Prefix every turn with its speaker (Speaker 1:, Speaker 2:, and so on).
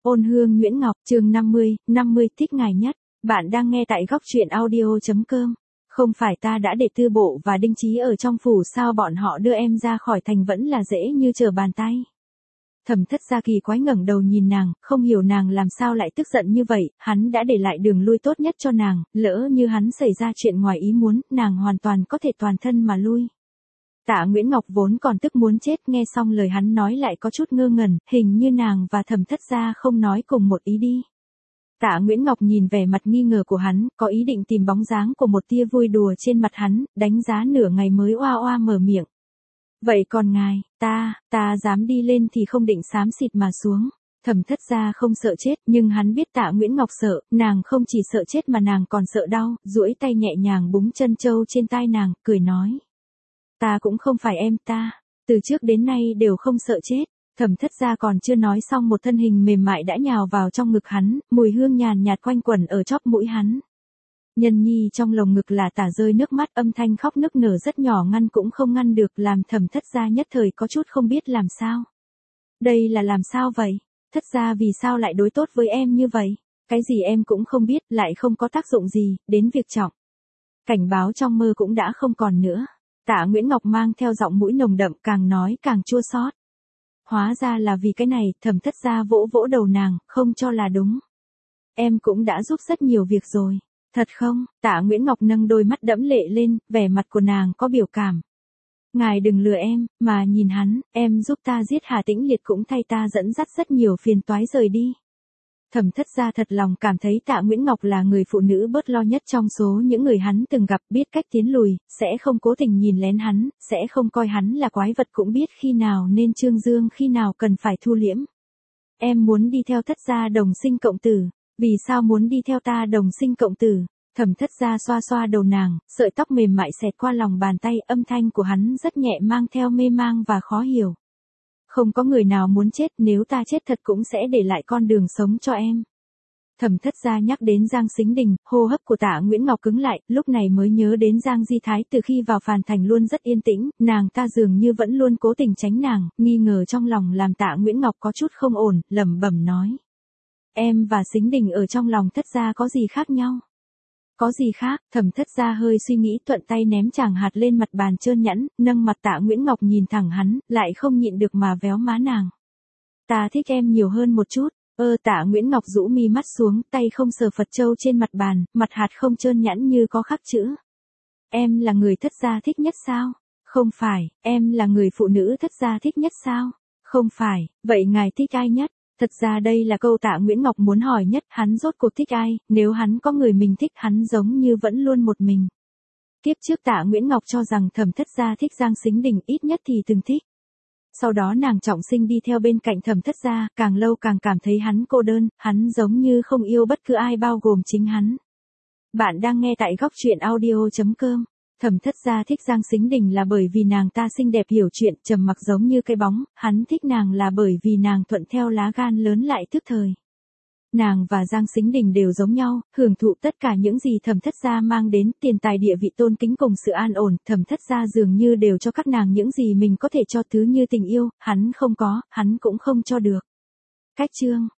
Speaker 1: Ôn hương Nguyễn Ngọc, chương 50, thích ngài nhất. Bạn đang nghe tại góc truyện audio.com. Không phải ta đã để Tư Bộ và Đinh Chí ở trong phủ sao bọn họ đưa em ra khỏi thành vẫn là dễ như trở bàn tay. Thẩm Thất Gia kỳ quái ngẩng đầu nhìn nàng, không hiểu nàng làm sao lại tức giận như vậy, hắn đã để lại đường lui tốt nhất cho nàng, lỡ như hắn xảy ra chuyện ngoài ý muốn, nàng hoàn toàn có thể toàn thân mà lui. Tạ Nguyễn Ngọc vốn còn tức muốn chết, nghe xong lời hắn nói lại có chút ngơ ngẩn, hình như nàng và Thẩm Thất Gia không nói cùng một ý đi. Tạ Nguyễn Ngọc nhìn vẻ mặt nghi ngờ của hắn, có ý định tìm bóng dáng của một tia vui đùa trên mặt hắn, đánh giá nửa ngày mới oa oa mở miệng. Vậy còn ngài, ta dám đi lên thì không định xám xịt mà xuống. Thẩm Thất Gia không sợ chết, nhưng hắn biết Tạ Nguyễn Ngọc sợ, nàng không chỉ sợ chết mà nàng còn sợ đau, duỗi tay nhẹ nhàng búng chân châu trên tai nàng, cười nói. Ta cũng không phải em ta, từ trước đến nay đều không sợ chết. Thẩm Thất Gia còn chưa nói xong một thân hình mềm mại đã nhào vào trong ngực hắn, mùi hương nhàn nhạt quanh quẩn ở chóp mũi hắn. Nhân nhi trong lồng ngực là tả rơi nước mắt, âm thanh khóc nức nở rất nhỏ ngăn cũng không ngăn được, làm Thẩm Thất Gia nhất thời có chút không biết làm sao. Đây là làm sao vậy? Thất Gia vì sao lại đối tốt với em như vậy? Cái gì em cũng không biết, lại không có tác dụng gì, đến việc trọng. Cảnh báo trong mơ cũng đã không còn nữa. Tạ Nguyễn Ngọc mang theo giọng mũi nồng đậm, càng nói càng chua xót. Hóa ra là vì cái này, Thẩm Thất Gia vỗ vỗ đầu nàng, không cho là đúng. Em cũng đã giúp rất nhiều việc rồi. Thật không? Tạ Nguyễn Ngọc nâng đôi mắt đẫm lệ lên, vẻ mặt của nàng có biểu cảm. Ngài đừng lừa em, mà nhìn hắn, em giúp ta giết Hà Tĩnh Liệt cũng thay ta dẫn dắt rất nhiều phiền toái rời đi. Thẩm Thất Gia thật lòng cảm thấy Tạ Nguyễn Ngọc là người phụ nữ bớt lo nhất trong số những người hắn từng gặp, biết cách tiến lùi, sẽ không cố tình nhìn lén hắn, sẽ không coi hắn là quái vật, cũng biết khi nào nên trương dương, khi nào cần phải thu liễm. Em muốn đi theo Thất Gia đồng sinh cộng tử. Vì sao muốn đi theo ta đồng sinh cộng tử? Thẩm Thất Gia xoa xoa đầu nàng, sợi tóc mềm mại xẹt qua lòng bàn tay, âm thanh của hắn rất nhẹ mang theo mê mang và khó hiểu. Không có người nào muốn chết, nếu ta chết thật cũng sẽ để lại con đường sống cho em. Thẩm Thất Gia nhắc đến Giang Sính Đình, hô hấp của Tạ Nguyễn Ngọc cứng lại, lúc này mới nhớ đến Giang Di Thái từ khi vào Phàn Thành luôn rất yên tĩnh, nàng ta dường như vẫn luôn cố tình tránh nàng, nghi ngờ trong lòng làm Tạ Nguyễn Ngọc có chút không ổn, lẩm bẩm nói. Em và Sính Đình ở trong lòng Thất Gia có gì khác nhau? Có gì khác? Thẩm Thất Gia hơi suy nghĩ, thuận tay ném chàng hạt lên mặt bàn trơn nhẵn, nâng mặt Tạ Nguyễn Ngọc nhìn thẳng hắn, lại không nhịn được mà véo má nàng. Ta thích em nhiều hơn một chút. Tạ Nguyễn Ngọc rũ mi mắt xuống, tay không sờ Phật châu trên mặt bàn, mặt hạt không trơn nhẵn như có khắc chữ. Em là người Thất Gia thích nhất sao? Không phải. Em là người phụ nữ Thất Gia thích nhất sao? Không phải. Vậy ngài thích ai nhất? Thật ra đây là câu Tạ Nguyễn Ngọc muốn hỏi nhất, hắn rốt cuộc thích ai, nếu hắn có người mình thích hắn giống như vẫn luôn một mình. Tiếp trước Tạ Nguyễn Ngọc cho rằng Thẩm Thất Gia thích Giang Sính Đình, ít nhất thì từng thích. Sau đó nàng trọng sinh đi theo bên cạnh Thẩm Thất Gia, càng lâu càng cảm thấy hắn cô đơn, hắn giống như không yêu bất cứ ai bao gồm chính hắn. Bạn đang nghe tại góc truyện audio.com. Thẩm Thất Gia thích Giang Sính Đình là bởi vì nàng ta xinh đẹp hiểu chuyện, trầm mặc giống như cái bóng, hắn thích nàng là bởi vì nàng thuận theo lá gan lớn lại thức thời. Nàng và Giang Sính Đình đều giống nhau, hưởng thụ tất cả những gì Thẩm Thất Gia mang đến, tiền tài địa vị tôn kính cùng sự an ổn, Thẩm Thất Gia dường như đều cho các nàng những gì mình có thể cho, thứ như tình yêu, hắn không có, hắn cũng không cho được. Cách chương